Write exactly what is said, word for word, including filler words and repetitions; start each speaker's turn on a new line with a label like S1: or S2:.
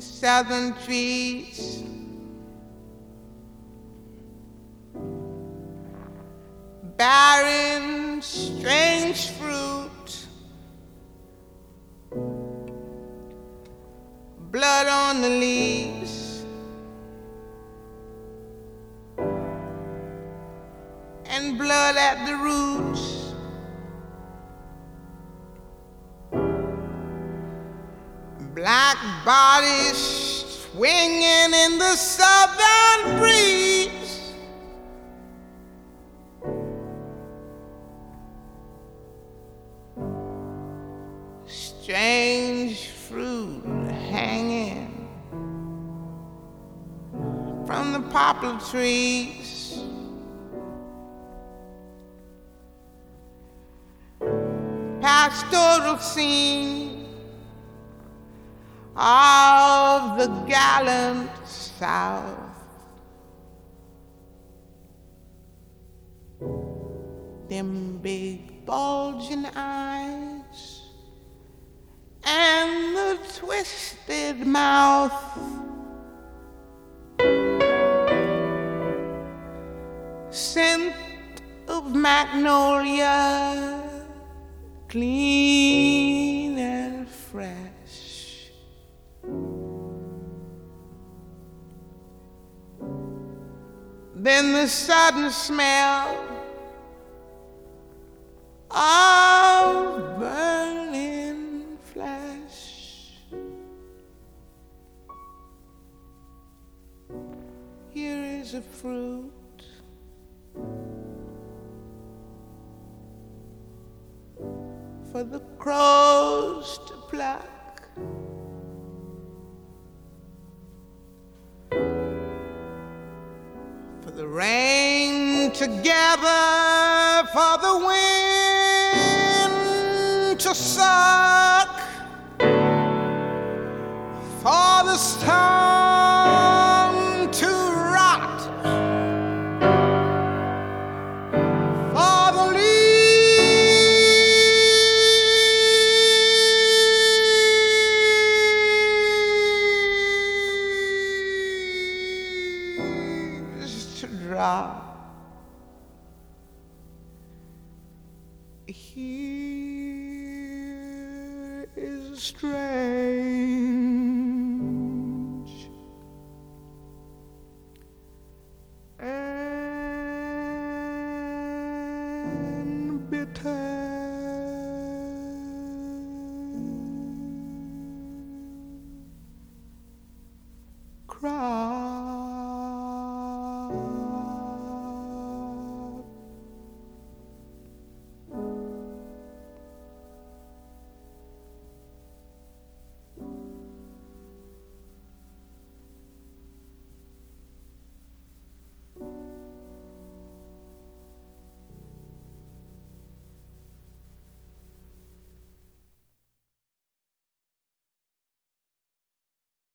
S1: southern trees, barren, strange fruit, blood on the leaves, and blood at the roots. Black bodies swinging in the southern breeze. Strange fruit hanging from the poplar trees. Pastoral scene of the gallant South. Them big bulging eyes and the twisted mouth. Scent of magnolia, clean and fresh. Then the sudden smell of burning flesh. Here is a fruit for the crows to pluck. For the rain to gather, for the wind to suck, for the stone to rot, for the leaves to drop. Here is strange and bitter cry.